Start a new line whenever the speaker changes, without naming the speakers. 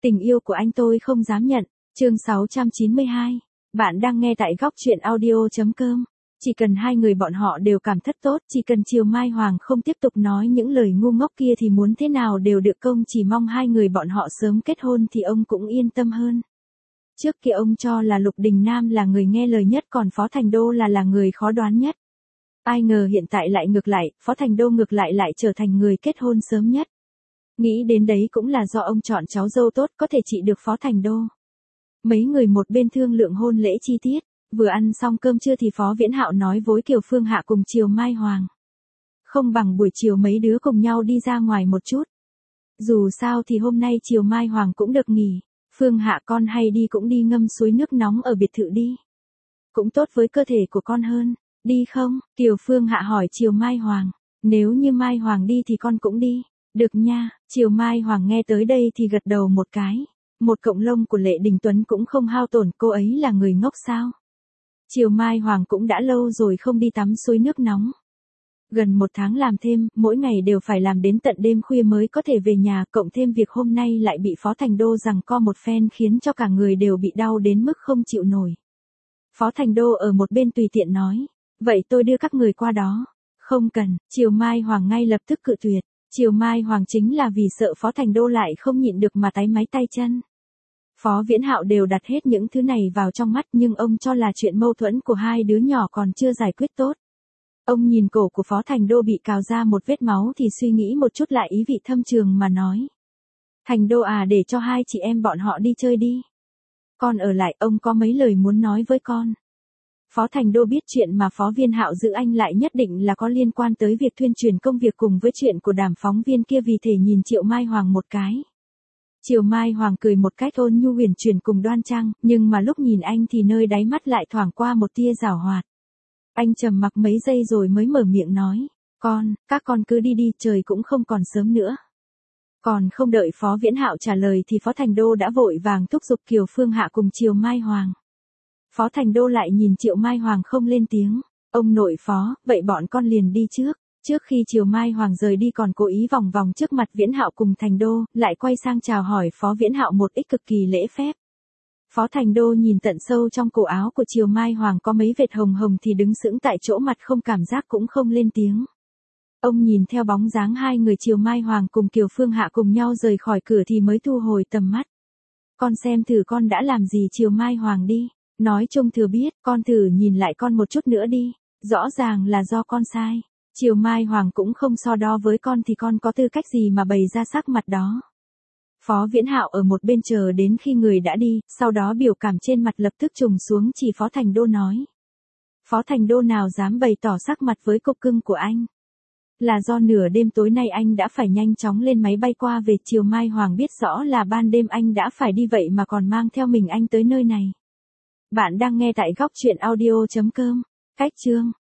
Tình yêu của anh tôi không dám nhận. Chương 692. Bạn đang nghe tại góc truyện audio.com. Chỉ cần hai người bọn họ đều cảm thất tốt, chỉ cần Triều Mai Hoàng không tiếp tục nói những lời ngu ngốc kia thì muốn thế nào đều được, công chỉ mong hai người bọn họ sớm kết hôn thì ông cũng yên tâm hơn. Trước kia ông cho là Lục Đình Nam là người nghe lời nhất, còn Phó Thành Đô là người khó đoán nhất. Ai ngờ hiện tại lại ngược lại, Phó Thành Đô ngược lại trở thành người kết hôn sớm nhất. Nghĩ đến đấy cũng là do ông chọn cháu dâu tốt có thể trị được Phó Thành Đô. Mấy người một bên thương lượng hôn lễ chi tiết, vừa ăn xong cơm trưa thì Phó Viễn Hạo nói với Kiều Phương Hạ cùng Triều Mai Hoàng. Không bằng buổi chiều mấy đứa cùng nhau đi ra ngoài một chút. Dù sao thì hôm nay Triều Mai Hoàng cũng được nghỉ, Phương Hạ con hay đi cũng đi ngâm suối nước nóng ở biệt thự đi. Cũng tốt với cơ thể của con hơn, đi không? Kiều Phương Hạ hỏi Triều Mai Hoàng, nếu như Mai Hoàng đi thì con cũng đi. Được nha, Triều Mai Hoàng nghe tới đây thì gật đầu một cái. Một cọng lông của Lệ Đình Tuấn cũng không hao tổn, cô ấy là người ngốc sao? Triều Mai Hoàng cũng đã lâu rồi không đi tắm suối nước nóng. Gần một tháng làm thêm, mỗi ngày đều phải làm đến tận đêm khuya mới có thể về nhà, cộng thêm việc hôm nay lại bị Phó Thành Đô giằng co một phen khiến cho cả người đều bị đau đến mức không chịu nổi. Phó Thành Đô ở một bên tùy tiện nói, vậy tôi đưa các người qua đó. Không cần, Triều Mai Hoàng ngay lập tức cự tuyệt. Triều Mai Hoàng chính là vì sợ Phó Thành Đô lại không nhịn được mà táy máy tay chân. Phó Viễn Hạo đều đặt hết những thứ này vào trong mắt, nhưng ông cho là chuyện mâu thuẫn của hai đứa nhỏ còn chưa giải quyết tốt. Ông nhìn cổ của Phó Thành Đô bị cào ra một vết máu thì suy nghĩ một chút lại ý vị thâm trường mà nói. Thành Đô à, để cho hai chị em bọn họ đi chơi đi. Con ở lại, ông có mấy lời muốn nói với con. Phó Thành Đô biết chuyện mà Phó Viễn Hạo giữ anh lại nhất định là có liên quan tới việc tuyên truyền công việc cùng với chuyện của Đàm phóng viên kia, vì thể nhìn Triệu Mai Hoàng một cái. Triều Mai Hoàng cười một cách ôn nhu huyền chuyển cùng đoan trang, nhưng mà lúc nhìn anh thì nơi đáy mắt lại thoảng qua một tia giảo hoạt. Anh trầm mặc mấy giây rồi mới mở miệng nói, các con cứ đi đi, trời cũng không còn sớm nữa. Còn không đợi Phó Viễn Hạo trả lời thì Phó Thành Đô đã vội vàng thúc giục Kiều Phương Hạ cùng Triều Mai Hoàng. Phó Thành Đô lại nhìn Triệu Mai Hoàng không lên tiếng. Ông nội Phó, vậy bọn con liền đi trước. Trước khi Triều Mai Hoàng rời đi còn cố ý vòng vòng trước mặt Viễn Hạo cùng Thành Đô, lại quay sang chào hỏi Phó Viễn Hạo một ít cực kỳ lễ phép. Phó Thành Đô nhìn tận sâu trong cổ áo của Triều Mai Hoàng có mấy vệt hồng hồng thì đứng sững tại chỗ, mặt không cảm giác cũng không lên tiếng. Ông nhìn theo bóng dáng hai người Triều Mai Hoàng cùng Kiều Phương Hạ cùng nhau rời khỏi cửa thì mới thu hồi tầm mắt. Con xem thử con đã làm gì Triều Mai Hoàng đi. Nói chung thừa biết, con thử nhìn lại con một chút nữa đi. Rõ ràng là do con sai. Triều Mai Hoàng cũng không so đo với con thì con có tư cách gì mà bày ra sắc mặt đó. Phó Viễn Hạo ở một bên chờ đến khi người đã đi, sau đó biểu cảm trên mặt lập tức trùng xuống, chỉ Phó Thành Đô nói. Phó Thành Đô nào dám bày tỏ sắc mặt với cục cưng của anh. Là do nửa đêm tối nay anh đã phải nhanh chóng lên máy bay qua về. Triều Mai Hoàng biết rõ là ban đêm anh đã phải đi vậy mà còn mang theo mình anh tới nơi này. Bạn đang nghe tại góc truyện audio.com. Cách chương